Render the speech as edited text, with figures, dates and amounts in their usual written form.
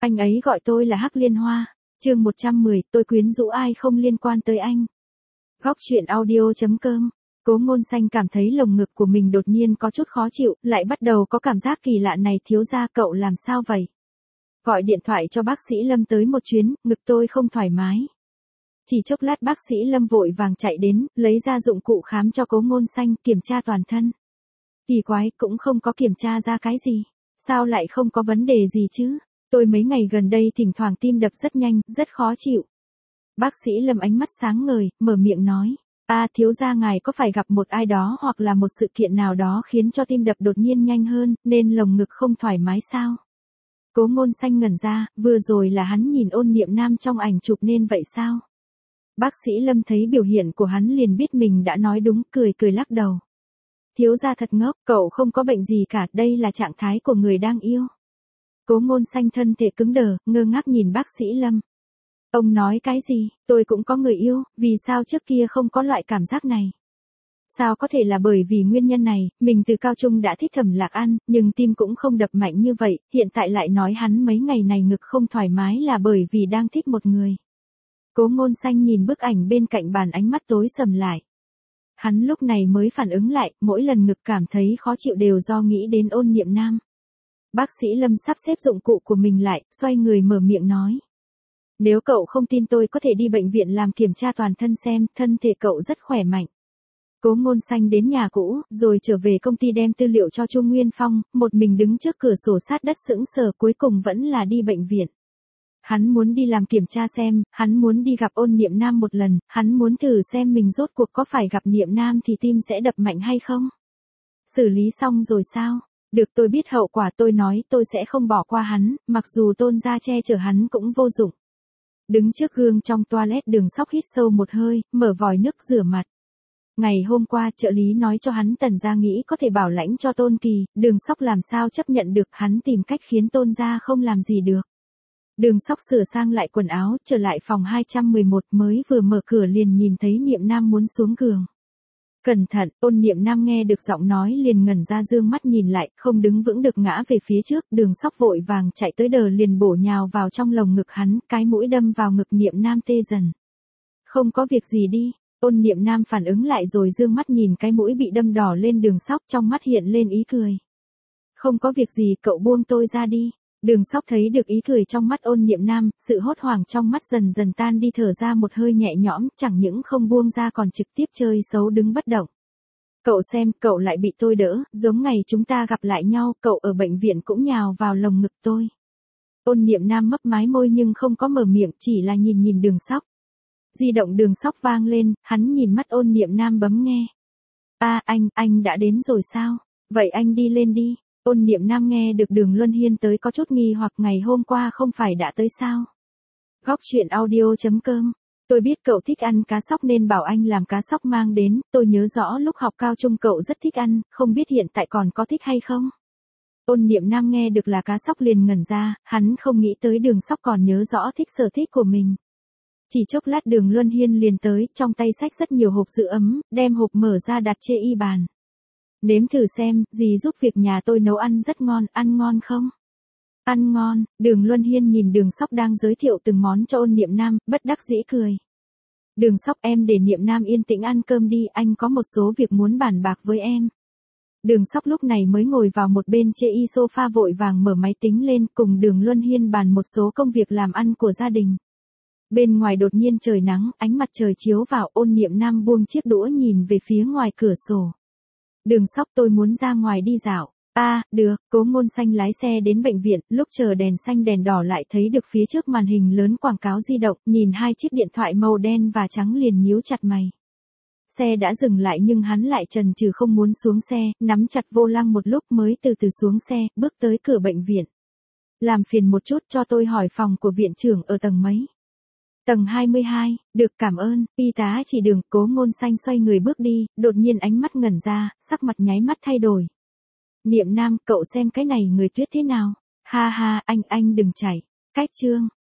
Anh ấy gọi tôi là Hắc Liên Hoa. Chương 110, tôi quyến rũ ai không liên quan tới anh. Góc truyện audio.com. Cố Ngôn Xanh cảm thấy lồng ngực của mình đột nhiên có chút khó chịu, lại bắt đầu có cảm giác kỳ lạ này. Thiếu gia, cậu làm sao vậy? Gọi điện thoại cho bác sĩ Lâm tới một chuyến, ngực tôi không thoải mái. Chỉ chốc lát bác sĩ Lâm vội vàng chạy đến, lấy ra dụng cụ khám cho Cố Ngôn Xanh, kiểm tra toàn thân. Kỳ quái, cũng không có kiểm tra ra cái gì. Sao lại không có vấn đề gì chứ? Tôi mấy ngày gần đây thỉnh thoảng tim đập rất nhanh, rất khó chịu. Bác sĩ Lâm ánh mắt sáng ngời, mở miệng nói. Thiếu gia ngài có phải gặp một ai đó hoặc là một sự kiện nào đó khiến cho tim đập đột nhiên nhanh hơn, nên lồng ngực không thoải mái sao? Cố Ngôn Xanh ngẩn ra, vừa rồi là hắn nhìn Ôn Niệm Nam trong ảnh chụp nên vậy sao? Bác sĩ Lâm thấy biểu hiện của hắn liền biết mình đã nói đúng, cười lắc đầu. Thiếu gia thật ngốc, cậu không có bệnh gì cả, đây là trạng thái của người đang yêu. Cố Ngôn Xanh thân thể cứng đờ, ngơ ngác nhìn bác sĩ Lâm. Ông nói cái gì? Tôi cũng có người yêu, vì sao trước kia không có loại cảm giác này? Sao có thể là bởi vì nguyên nhân này, mình từ cao trung đã thích Thẩm Lạc An, nhưng tim cũng không đập mạnh như vậy, hiện tại lại nói hắn mấy ngày này ngực không thoải mái là bởi vì đang thích một người. Cố Ngôn Xanh nhìn bức ảnh bên cạnh bàn, ánh mắt tối sầm lại. Hắn lúc này mới phản ứng lại, mỗi lần ngực cảm thấy khó chịu đều do nghĩ đến Ôn Niệm Nam. Bác sĩ Lâm sắp xếp dụng cụ của mình lại, xoay người mở miệng nói. Nếu cậu không tin tôi có thể đi bệnh viện làm kiểm tra toàn thân xem, thân thể cậu rất khỏe mạnh. Cố Ngôn Xanh đến nhà cũ, rồi trở về công ty đem tư liệu cho Chu Nguyên Phong, một mình đứng trước cửa sổ sát đất sững sờ, cuối cùng vẫn là đi bệnh viện. Hắn muốn đi làm kiểm tra xem, hắn muốn đi gặp Ôn Niệm Nam một lần, hắn muốn thử xem mình rốt cuộc có phải gặp Niệm Nam thì tim sẽ đập mạnh hay không. Xử lý xong rồi sao? Được, tôi biết hậu quả, tôi nói tôi sẽ không bỏ qua hắn, mặc dù Tôn gia che chở hắn cũng vô dụng. Đứng trước gương trong toilet, Đường Sóc hít sâu một hơi, mở vòi nước rửa mặt. Ngày hôm qua trợ lý nói cho hắn Tần gia nghĩ có thể bảo lãnh cho Tôn Kỳ, Đường Sóc làm sao chấp nhận được, hắn tìm cách khiến Tôn gia không làm gì được. Đường Sóc sửa sang lại quần áo, trở lại phòng 211, mới vừa mở cửa liền nhìn thấy Niệm Nam muốn xuống giường. Cẩn thận, Ôn Niệm Nam nghe được giọng nói liền ngẩn ra, dương mắt nhìn lại, không đứng vững được ngã về phía trước, Đường Sóc vội vàng chạy tới đờ liền bổ nhào vào trong lồng ngực hắn, cái mũi đâm vào ngực Niệm Nam tê dần. Không có việc gì đi. Ôn Niệm Nam phản ứng lại rồi dương mắt nhìn cái mũi bị đâm đỏ lên Đường Sóc, trong mắt hiện lên ý cười. Không có việc gì, cậu buông tôi ra đi. Đường Sóc thấy được ý cười trong mắt Ôn Niệm Nam, sự hốt hoảng trong mắt dần dần tan đi, thở ra một hơi nhẹ nhõm, chẳng những không buông ra còn trực tiếp chơi xấu đứng bất động. Cậu xem, cậu lại bị tôi đỡ, giống ngày chúng ta gặp lại nhau, cậu ở bệnh viện cũng nhào vào lồng ngực tôi. Ôn Niệm Nam mấp mái môi nhưng không có mở miệng, chỉ là nhìn Đường Sóc. Di động Đường Sóc vang lên, hắn nhìn mắt Ôn Niệm Nam bấm nghe. Anh đã đến rồi sao? Vậy anh đi lên đi. Ôn Niệm Nam nghe được Đường Luân Hiên tới có chút nghi hoặc, ngày hôm qua không phải đã tới sao? Góc truyện audio.com. Tôi biết cậu thích ăn cá sóc nên bảo anh làm cá sóc mang đến, tôi nhớ rõ lúc học cao trung cậu rất thích ăn, không biết hiện tại còn có thích hay không? Ôn Niệm Nam nghe được là cá sóc liền ngẩn ra, hắn không nghĩ tới Đường Sóc còn nhớ rõ thích sở thích của mình. Chỉ chốc lát Đường Luân Hiên liền tới, trong tay xách rất nhiều hộp sữa ấm, đem hộp mở ra đặt trên y bàn. Nếm thử xem, dì giúp việc nhà tôi nấu ăn rất ngon, ăn ngon không? Ăn ngon. Đường Luân Hiên nhìn Đường Sóc đang giới thiệu từng món cho Ôn Niệm Nam, bất đắc dĩ cười. Đường Sóc, em để Niệm Nam yên tĩnh ăn cơm đi, anh có một số việc muốn bàn bạc với em. Đường Sóc lúc này mới ngồi vào một bên trên sofa vội vàng mở máy tính lên, cùng Đường Luân Hiên bàn một số công việc làm ăn của gia đình. Bên ngoài đột nhiên trời nắng, ánh mặt trời chiếu vào, Ôn Niệm Nam buông chiếc đũa nhìn về phía ngoài cửa sổ. Đường Sóc, tôi muốn ra ngoài đi dạo. Được. Cố Ngôn Xanh lái xe đến bệnh viện, lúc chờ đèn xanh đèn đỏ lại thấy được phía trước màn hình lớn quảng cáo di động, nhìn hai chiếc điện thoại màu đen và trắng liền nhíu chặt mày. Xe đã dừng lại nhưng hắn lại chần chừ không muốn xuống xe, nắm chặt vô lăng một lúc mới từ từ xuống xe, bước tới cửa bệnh viện. Làm phiền một chút cho tôi hỏi phòng của viện trưởng ở tầng mấy? Tầng 22, được, cảm ơn. Y tá chỉ đường. Cố Ngôn Xanh xoay người bước đi, đột nhiên ánh mắt ngẩn ra, sắc mặt nháy mắt thay đổi. Niệm Nam, cậu xem cái này người tuyết thế nào? Ha ha, anh đừng chảy. Cách chương.